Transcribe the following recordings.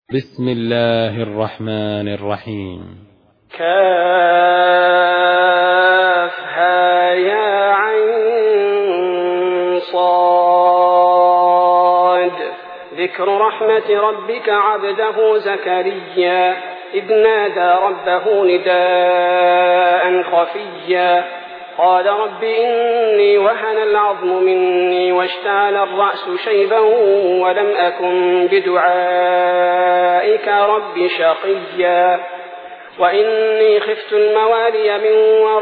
بسم الله الرحمن الرحيم. كافها يا عين صاد. ذكر رحمة ربك عبده زكريا إذ نادى ربه نداء خفيا قال رب إني وهن العظم مني واشتعل الرأس شيبا ولم أكن بدعائك رب شقيا وإني خفت الموالي من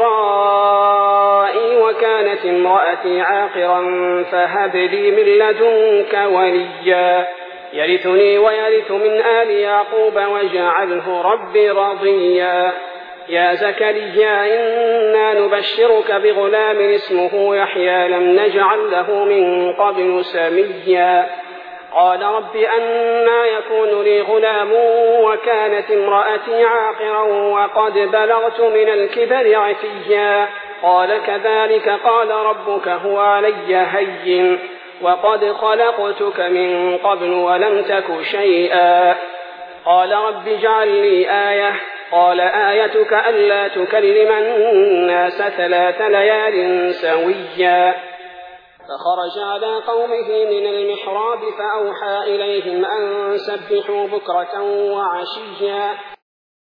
ورائي وكانت امرأتي عاقرا فهب لي من لدنك وليا يرثني ويرث من آل يعقوب واجعله رب رضيا يا زكريا إنا نبشرك بغلام اسمه يحيى لم نجعل له من قبل سميا قال رب أنى يكون لي غلام وكانت امرأتي عاقرا وقد بلغت من الكبر عتيا قال كذلك قال ربك هو علي هين وقد خلقتك من قبل ولم تك شيئا قال رب اجعل لي آية قال آيتك ألا تكلم الناس 3 ليال سويا فخرج على قومه من المحراب فأوحى إليهم أن سبحوا بكرة وعشيا